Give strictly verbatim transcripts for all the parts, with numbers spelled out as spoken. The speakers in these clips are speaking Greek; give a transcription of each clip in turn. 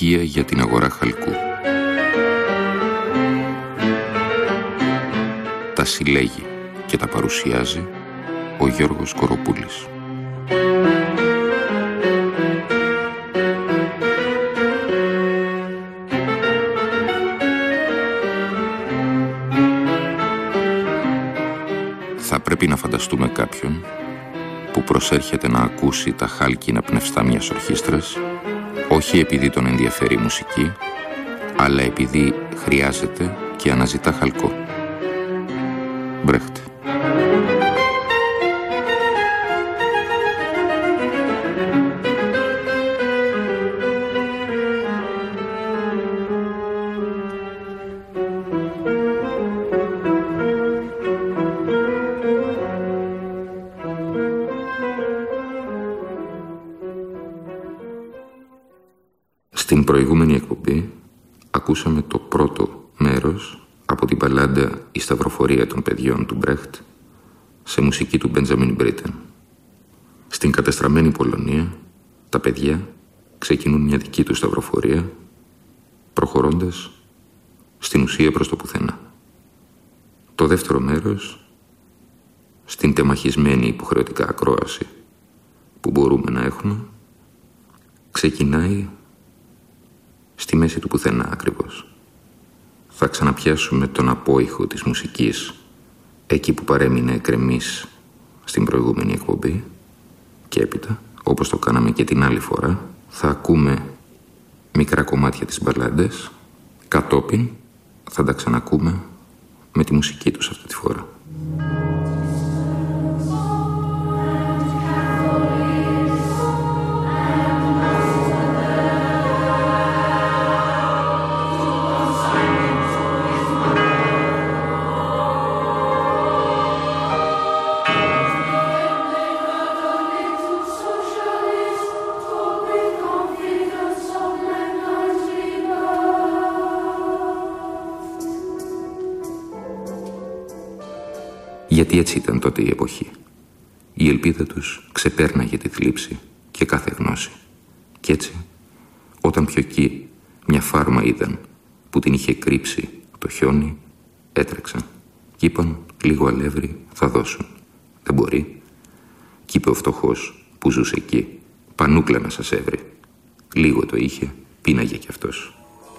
στοιχεία για την αγορά χαλκού. Τα συλλέγει και τα παρουσιάζει ο Γιώργος Κοροπούλης. Θα πρέπει να φανταστούμε κάποιον που προσέρχεται να ακούσει τα χάλκινα πνευστά μιας ορχήστρας, όχι επειδή τον ενδιαφέρει η μουσική, αλλά επειδή χρειάζεται και αναζητά χαλκό. Μπρέχτ. Στην προηγούμενη εκπομπή ακούσαμε το πρώτο μέρος από την μπαλάντα «Η Σταυροφορία των παιδιών» του Μπρέχτ σε μουσική του Μπέντζαμιν Μπρίτεν. Στην κατεστραμμένη Πολωνία τα παιδιά ξεκινούν μια δική του σταυροφορία, προχωρώντας στην ουσία προς το πουθενά. Το δεύτερο μέρος, στην τεμαχισμένη υποχρεωτικά ακρόαση που μπορούμε να έχουμε, ξεκινάει στη μέση του πουθενά ακριβώς. Θα ξαναπιάσουμε τον απόϊχο της μουσικής εκεί που παρέμεινε εκκρεμής στην προηγούμενη εκπομπή και έπειτα, όπως το κάναμε και την άλλη φορά, θα ακούμε μικρά κομμάτια της μπαλάντας, κατόπιν θα τα ξανακούμε με τη μουσική τους αυτή τη φορά. Γιατί έτσι ήταν τότε η εποχή. Η ελπίδα τους ξεπέρναγε τη θλίψη και κάθε γνώση. Κι έτσι, όταν πιο εκεί μια φάρμα είδαν που την είχε κρύψει το χιόνι, έτρεξαν κι είπαν λίγο αλεύρι θα δώσουν. Δεν μπορεί. Κι είπε ο φτωχός που ζούσε εκεί, πανούκλα να σας έβρει. Λίγο το είχε, πίναγε κι αυτός.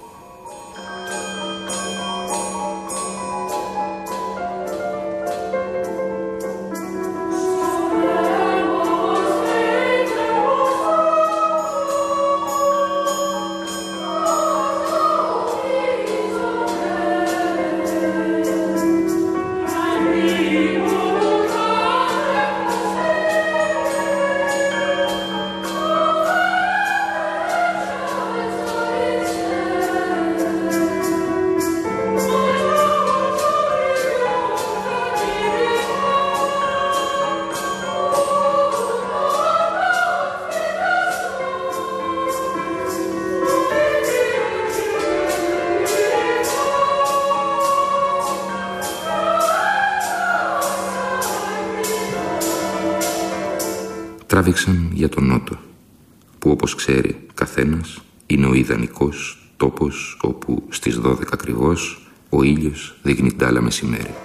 Τράβηξαν για τον Νότο, που όπως ξέρει καθένας είναι ο ιδανικός τόπος όπου στις δώδεκα ακριβώς ο ήλιος δείχνει ντάλα μεσημέρι.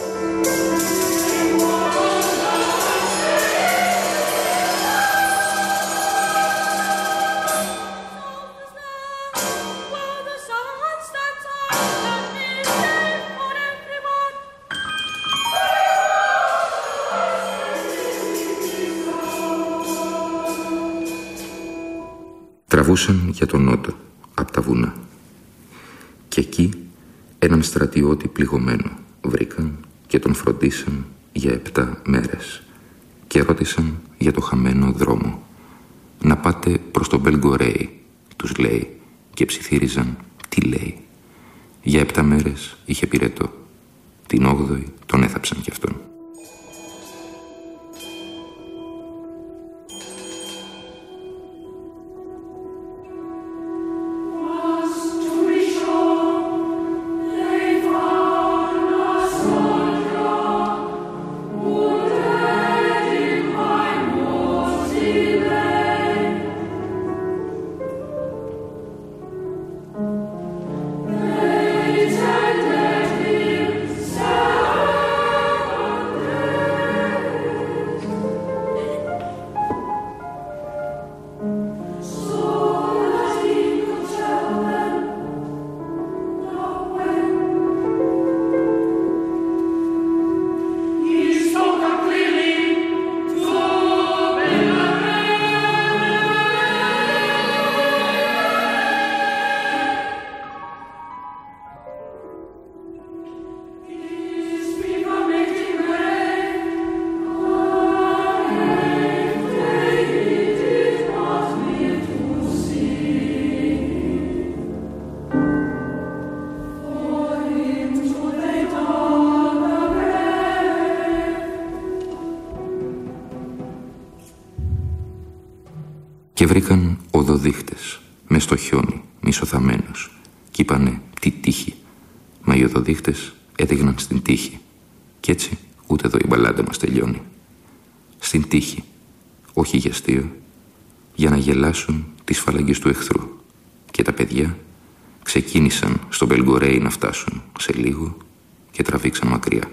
Τραβούσαν για τον Νότο, απ' τα βουνά. Και εκεί έναν στρατιώτη πληγωμένο βρήκαν και τον φροντίσαν για επτά μέρες και ρώτησαν για το χαμένο δρόμο. «Να πάτε προς τον Μπελγκορέι», τους λέει, και ψιθύριζαν τι λέει. Για επτά μέρες είχε πυρετό. Την όγδοη τον έθαψαν κι αυτόν. βρήκαν οδοδείχτες μες στο χιόνι, μισοθαμένους, κι είπανε τι τύχη. Μα οι οδοδείχτες έδειχναν στην τύχη. Κι έτσι ούτε εδώ η μπαλάντα μας τελειώνει. Στην τύχη, όχι για αστείο, για να γελάσουν τις φαλαγγές του εχθρού. Και τα παιδιά ξεκίνησαν στο Μπελγκορέι να φτάσουν σε λίγο και τραβήξαν μακριά.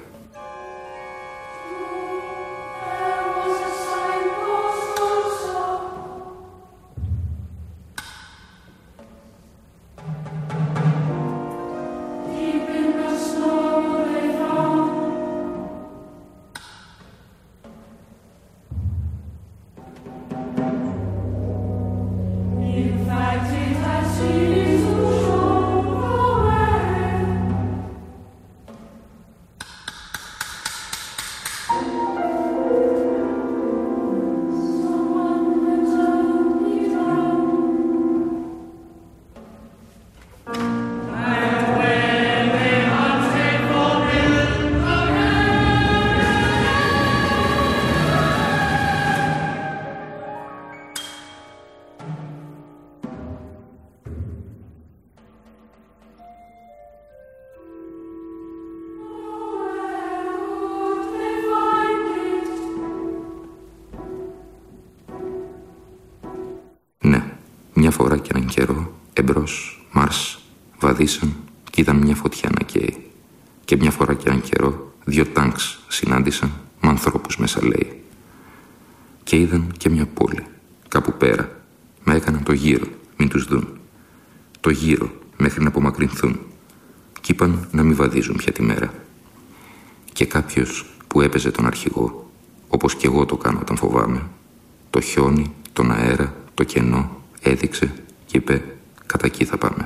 Μια φορά και έναν καιρό, εμπρός, Μάρς, βαδίσαν κι είδαν μια φωτιά να καίει. Και μια φορά και έναν καιρό, δύο τάγκς συνάντησαν με ανθρώπους μέσα, λέει. Και είδαν και μια πόλη, κάπου πέρα, μα έκαναν το γύρο, μην τους δουν. Το γύρο, μέχρι να απομακρυνθούν. Κι είπαν να μην βαδίζουν πια τη μέρα. Και κάποιος που έπαιζε τον αρχηγό, όπως κι εγώ το κάνω όταν φοβάμαι, το χιόνι, τον αέρα, το κενό, έδειξε και είπε «Κατά εκεί θα πάμε».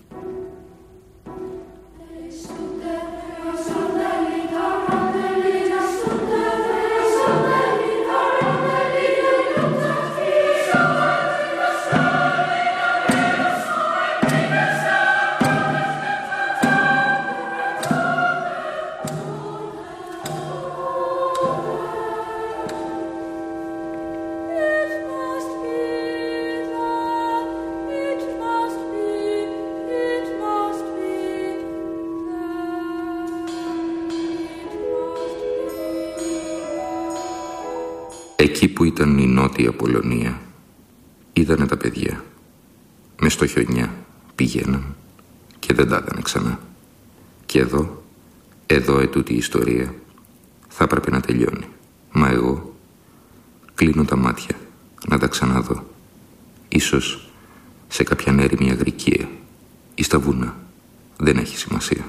Εκεί που ήταν η Νότια Πολωνία, είδανε τα παιδιά. Μες στο χιονιά πηγαίναν και δεν τα είδανε ξανά. Και εδώ, εδώ ετούτη η ιστορία, θα έπρεπε να τελειώνει. Μα εγώ κλείνω τα μάτια να τα ξαναδώ. Ίσως σε κάποια έρημη αγρικία ή στα βουνά. Δεν έχει σημασία.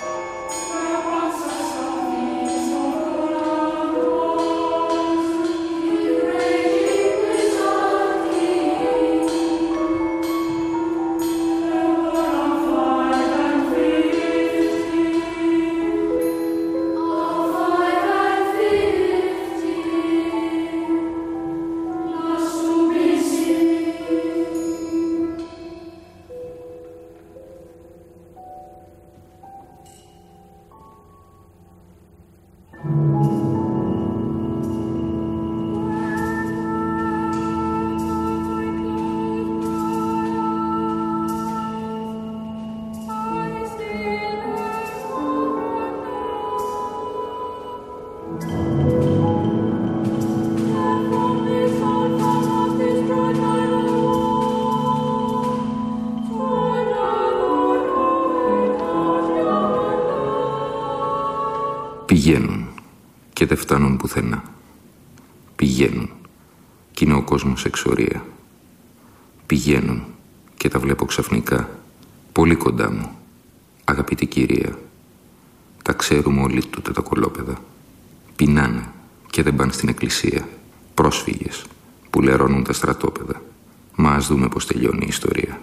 Πηγαίνουν και δεν φτάνουν πουθενά. Πηγαίνουν κι είναι ο κόσμος εξορία. Πηγαίνουν και τα βλέπω ξαφνικά πολύ κοντά μου. Αγαπητή κυρία, τα ξέρουμε όλοι τούτα τα κολόπεδα. Πεινάνε και δεν πάνε στην εκκλησία. Πρόσφυγες που λερώνουν τα στρατόπεδα. Μα ας δούμε πως τελειώνει η ιστορία.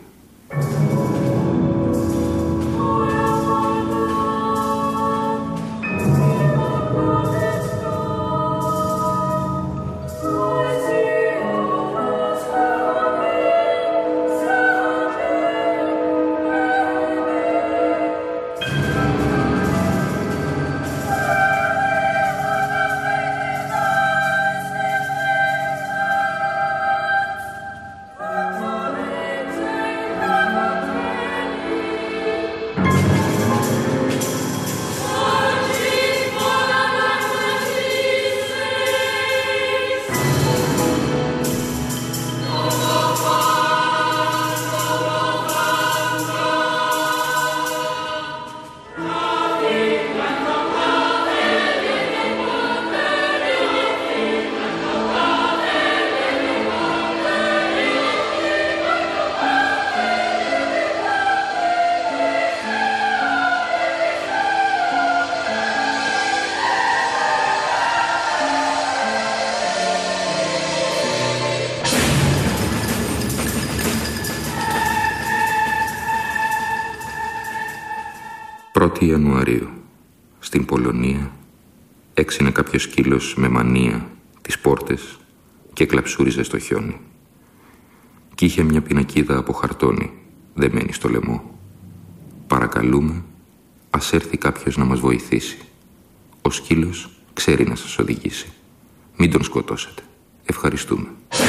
πρώτη Ιανουαρίου, στην Πολωνία, έξινε κάποιος σκύλος με μανία τις πόρτες και κλαψούριζε στο χιόνι. Κι είχε μια πινακίδα από χαρτόνι δεμένη στο λαιμό. «Παρακαλούμε, ας έρθει κάποιος να μας βοηθήσει. Ο σκύλος ξέρει να σας οδηγήσει. Μην τον σκοτώσετε. Ευχαριστούμε».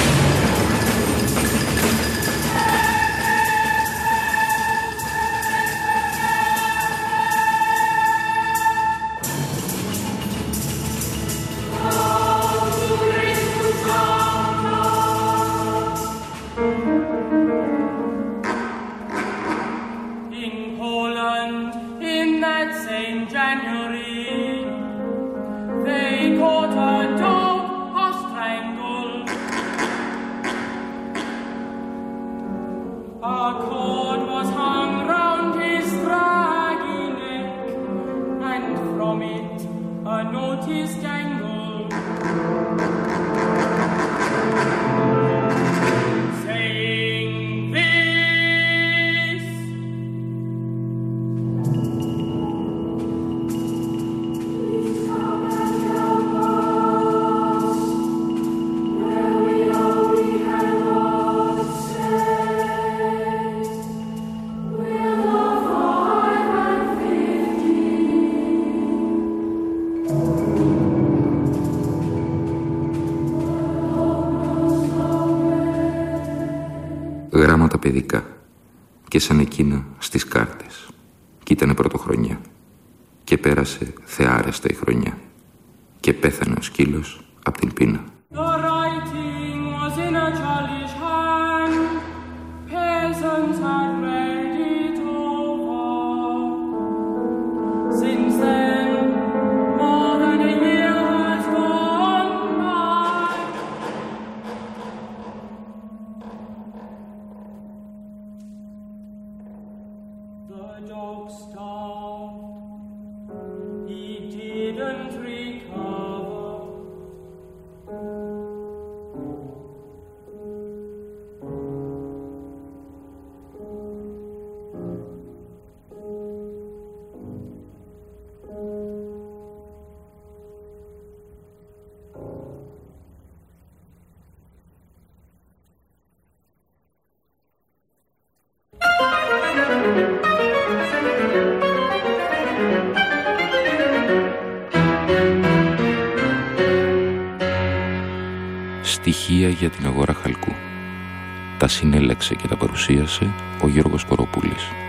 Γράμματα παιδικά και σαν εκείνα στις κάρτες. Κι ήτανε πρωτοχρονιά και πέρασε θεάρεστα η χρονιά και πέθανε ο σκύλος απ' την πείνα. Στοιχεία για την αγορά χαλκού. Τα συνέλεξε και τα παρουσίασε ο Γιώργος Κοροπούλης.